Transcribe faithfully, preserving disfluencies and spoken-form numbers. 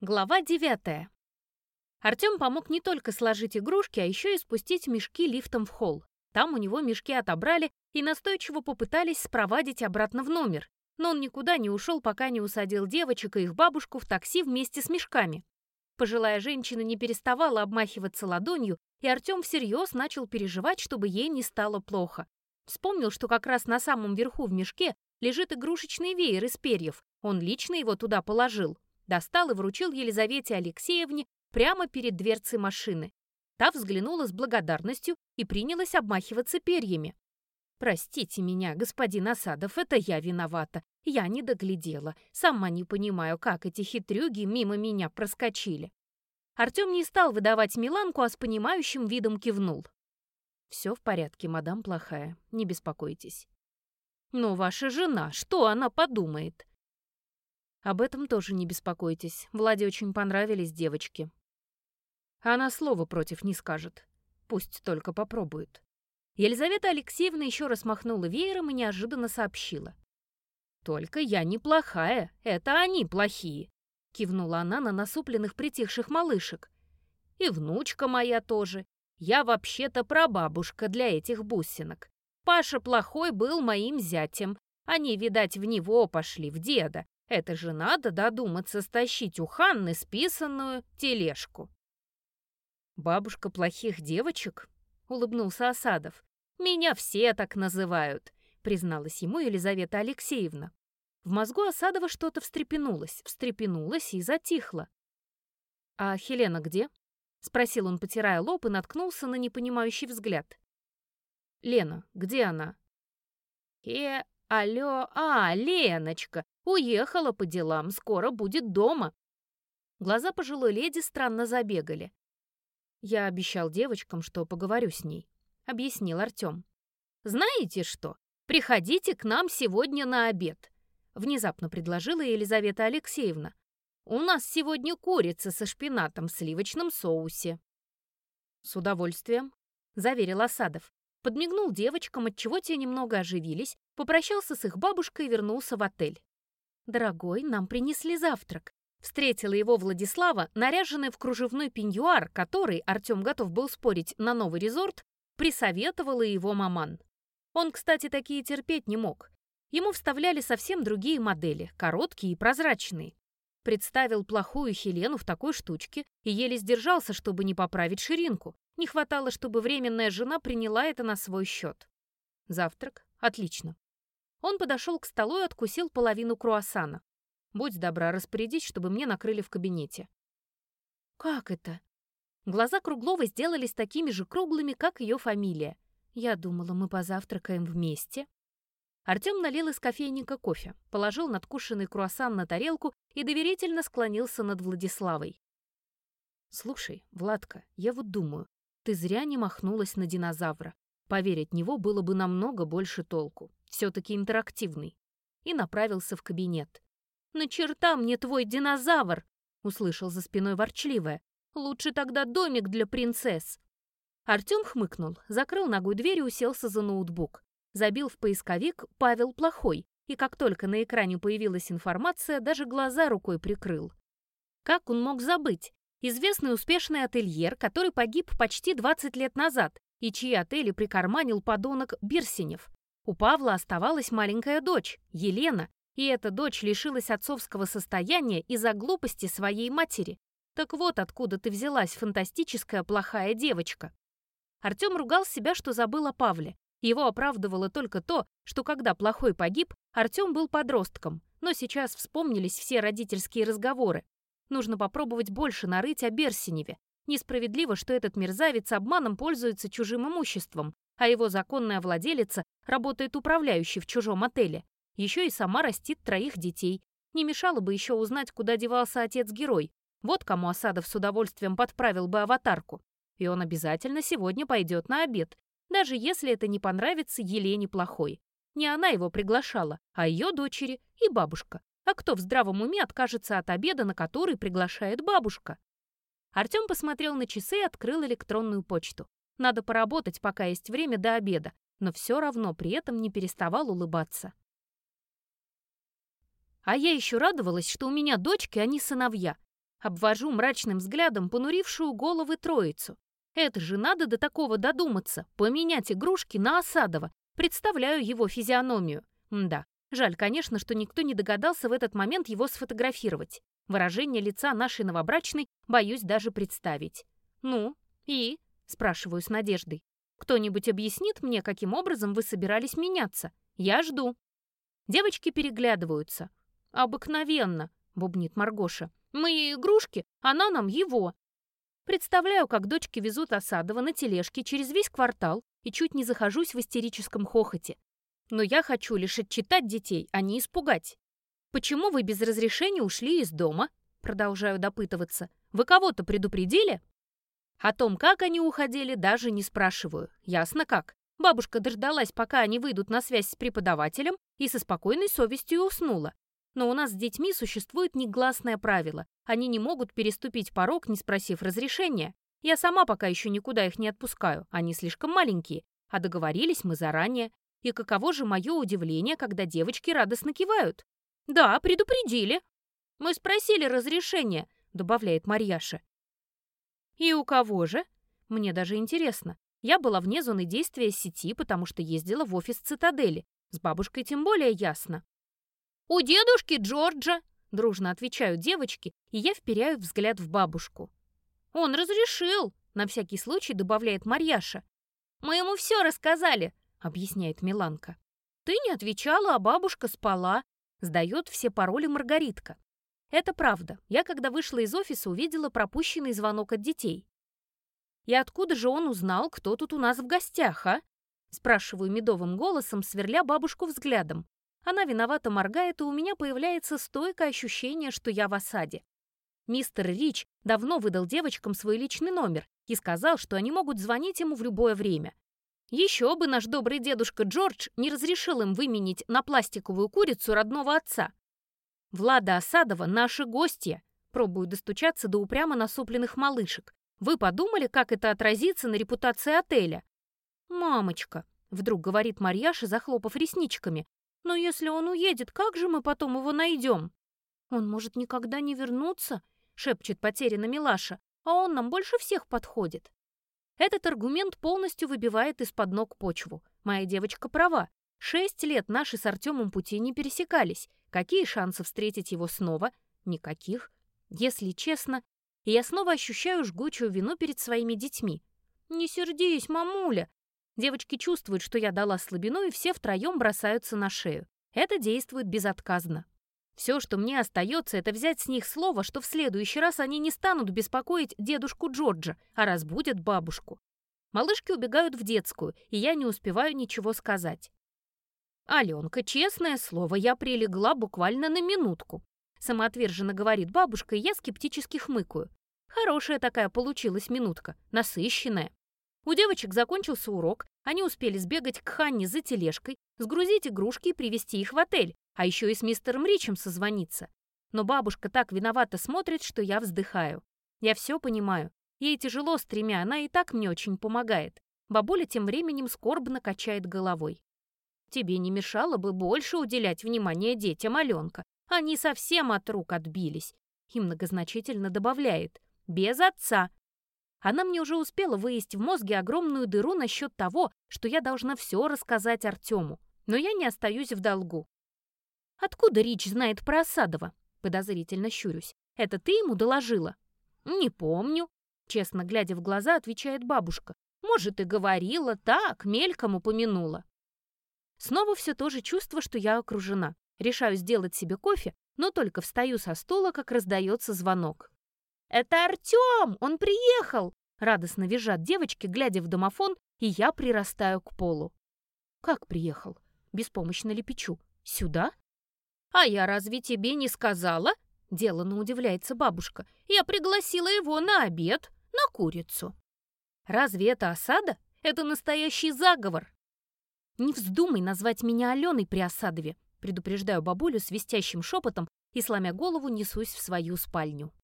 Глава девятая. Артем помог не только сложить игрушки, а еще и спустить мешки лифтом в холл. Там у него мешки отобрали и настойчиво попытались спровадить обратно в номер. Но он никуда не ушел, пока не усадил девочек и их бабушку в такси вместе с мешками. Пожилая женщина не переставала обмахиваться ладонью, и Артем всерьез начал переживать, чтобы ей не стало плохо. Вспомнил, что как раз на самом верху в мешке лежит игрушечный веер из перьев. Он лично его туда положил. Достал и вручил Елизавете Алексеевне прямо перед дверцей машины. Та взглянула с благодарностью и принялась обмахиваться перьями. «Простите меня, господин Асадов, это я виновата. Я не доглядела. Сама не понимаю, как эти хитрюги мимо меня проскочили». Артем не стал выдавать Миланку, а с понимающим видом кивнул. «Все в порядке, мадам плохая, не беспокойтесь». «Но ваша жена, что она подумает?» «Об этом тоже не беспокойтесь. Владе очень понравились девочки. Она слова против не скажет. Пусть только попробует». Елизавета Алексеевна еще раз махнула веером и неожиданно сообщила. «Только я неплохая, это они плохие», — кивнула она на насупленных притихших малышек. «И внучка моя тоже. Я вообще-то прабабушка для этих бусинок. Паша плохой был моим зятем. Они, видать, в него пошли, в деда. Это же надо додуматься стащить у Ханны списанную тележку». «Бабушка плохих девочек?» — улыбнулся Асадов. «Меня все так называют», — призналась ему Елизавета Алексеевна. В мозгу Асадова что-то встрепенулось, встрепенулось и затихло. «А Хелена где?» — спросил он, потирая лоб, и наткнулся на непонимающий взгляд. «Лена, где она?» «Э, алло, а, Леночка, уехала по делам, скоро будет дома». Глаза пожилой леди странно забегали. «Я обещал девочкам, что поговорю с ней», — объяснил Артем. «Знаете что? Приходите к нам сегодня на обед», — внезапно предложила Елизавета Алексеевна. «У нас сегодня курица со шпинатом в сливочном соусе». «С удовольствием», — заверил Асадов. Подмигнул девочкам, отчего те немного оживились, попрощался с их бабушкой и вернулся в отель. «Дорогой, нам принесли завтрак». Встретила его Владислава, наряженная в кружевной пеньюар, который, Артем готов был спорить, на новый резорт, присоветовала его маман. Он, кстати, такие терпеть не мог. Ему вставляли совсем другие модели, короткие и прозрачные. Представил плохую Хелену в такой штучке и еле сдержался, чтобы не поправить ширинку. Не хватало, чтобы временная жена приняла это на свой счет. Завтрак? Отлично. Он подошел к столу и откусил половину круассана. «Будь добра, распорядись, чтобы мне накрыли в кабинете». «Как это?» Глаза Кругловой сделались такими же круглыми, как ее фамилия. «Я думала, мы позавтракаем вместе». Артем налил из кофейника кофе, положил надкушенный круассан на тарелку и доверительно склонился над Владиславой. «Слушай, Владка, я вот думаю, ты зря не махнулась на динозавра. Поверь, от него было бы намного больше толку. Все-таки интерактивный». И направился в кабинет. «На черта мне твой динозавр!» — услышал за спиной ворчливое. «Лучше тогда домик для принцесс». Артем хмыкнул, закрыл ногой дверь и уселся за ноутбук. Забил в поисковик «Павел плохой», и как только на экране появилась информация, даже глаза рукой прикрыл. Как он мог забыть? Известный успешный ательер, который погиб почти двадцать лет назад, и чьи отели прикарманил подонок Бирсенев. У Павла оставалась маленькая дочь, Елена, и эта дочь лишилась отцовского состояния из-за глупости своей матери. Так вот откуда ты взялась, фантастическая плохая девочка. Артем ругал себя, что забыл о Павле. Его оправдывало только то, что когда плохой погиб, Артем был подростком, но сейчас вспомнились все родительские разговоры. Нужно попробовать больше нарыть о Берсеневе. Несправедливо, что этот мерзавец обманом пользуется чужим имуществом, а его законная владелица работает управляющей в чужом отеле. Еще и сама растит троих детей. Не мешало бы еще узнать, куда девался отец-герой. Вот кому Асадов с удовольствием подправил бы аватарку. И он обязательно сегодня пойдет на обед, даже если это не понравится Елене плохой. Не она его приглашала, а ее дочери и бабушка. А кто в здравом уме откажется от обеда, на который приглашает бабушка? Артем посмотрел на часы и открыл электронную почту. Надо поработать, пока есть время до обеда, но все равно при этом не переставал улыбаться. А я еще радовалась, что у меня дочки, а не сыновья. Обвожу мрачным взглядом понурившую головы троицу. Это же надо до такого додуматься, поменять игрушки на Осадова. Представляю его физиономию. Мда, жаль, конечно, что никто не догадался в этот момент его сфотографировать. Выражение лица нашей новобрачной боюсь даже представить. «Ну, и?» – спрашиваю с надеждой. «Кто-нибудь объяснит мне, каким образом вы собирались меняться? Я жду». Девочки переглядываются. «Обыкновенно», – бубнит Маргоша. «Мы ей игрушки, она нам его». Представляю, как дочки везут Осадова на тележке через весь квартал и чуть не захожусь в истерическом хохоте. Но я хочу лишь отчитать детей, а не испугать. «Почему вы без разрешения ушли из дома?» Продолжаю допытываться. «Вы кого-то предупредили?» О том, как они уходили, даже не спрашиваю. Ясно как. Бабушка дождалась, пока они выйдут на связь с преподавателем, и со спокойной совестью уснула. Но у нас с детьми существует негласное правило. Они не могут переступить порог, не спросив разрешения. Я сама пока еще никуда их не отпускаю. Они слишком маленькие. А договорились мы заранее. И каково же мое удивление, когда девочки радостно кивают. «Да, предупредили. Мы спросили разрешения», — добавляет Марьяша. «И у кого же?» Мне даже интересно. Я была вне зоны действия сети, потому что ездила в офис Цитадели. С бабушкой тем более ясно. «У дедушки Джорджа», — дружно отвечают девочки, и я вперяю взгляд в бабушку. «Он разрешил», — на всякий случай добавляет Марьяша. «Мы ему все рассказали», — объясняет Миланка. «Ты не отвечала, а бабушка спала», — сдает все пароли Маргаритка. Это правда. Я, когда вышла из офиса, увидела пропущенный звонок от детей. «И откуда же он узнал, кто тут у нас в гостях, а?» Спрашиваю медовым голосом, сверля бабушку взглядом. Она виновато моргает, и у меня появляется стойкое ощущение, что я в осаде. Мистер Рич давно выдал девочкам свой личный номер и сказал, что они могут звонить ему в любое время. Еще бы наш добрый дедушка Джордж не разрешил им выменить на пластиковую курицу родного отца. «Влада Осадова — наши гостья», пробую достучаться до упрямо насупленных малышек. «Вы подумали, как это отразится на репутации отеля?» «Мамочка», — вдруг говорит Марьяша, захлопав ресничками, «но если он уедет, как же мы потом его найдем?» «Он может никогда не вернуться», — шепчет потерянно Милаша, «а он нам больше всех подходит». Этот аргумент полностью выбивает из-под ног почву. Моя девочка права. Шесть лет наши с Артемом пути не пересекались. Какие шансы встретить его снова? Никаких. Если честно, я снова ощущаю жгучую вину перед своими детьми. «Не сердись, мамуля!» Девочки чувствуют, что я дала слабину, и все втроем бросаются на шею. Это действует безотказно. Все, что мне остается, это взять с них слово, что в следующий раз они не станут беспокоить дедушку Джорджа, а разбудят бабушку. Малышки убегают в детскую, и я не успеваю ничего сказать. «Аленка, честное слово, я прилегла буквально на минутку», самоотверженно говорит бабушка, и я скептически хмыкаю. Хорошая такая получилась минутка, насыщенная. У девочек закончился урок, они успели сбегать к Ханне за тележкой, сгрузить игрушки и привезти их в отель, а еще и с мистером Ричем созвониться. Но бабушка так виновато смотрит, что я вздыхаю. Я все понимаю. Ей тяжело с тремя, она и так мне очень помогает. Бабуля тем временем скорбно качает головой. «Тебе не мешало бы больше уделять внимание детям, Аленка. Они совсем от рук отбились». И многозначительно добавляет: «Без отца». Она мне уже успела выесть в мозге огромную дыру насчет того, что я должна все рассказать Артему. Но я не остаюсь в долгу. «Откуда Рич знает про Осадова?» Подозрительно щурюсь. «Это ты ему доложила?» «Не помню», — честно глядя в глаза, отвечает бабушка. «Может, и говорила, так, мельком упомянула». Снова все то же чувство, что я окружена. Решаю сделать себе кофе, но только встаю со стула, как раздается звонок. «Это Артем! Он приехал!» Радостно визжат девочки, глядя в домофон, и я прирастаю к полу. «Как приехал?» Беспомощно лепечу. «Сюда?» «А я разве тебе не сказала?» Деланно удивляется бабушка. «Я пригласила его на обед, на курицу». «Разве это осада? Это настоящий заговор!» «Не вздумай назвать меня Аленой при Осадове», предупреждаю бабулю свистящим шепотом и, сломя голову, несусь в свою спальню.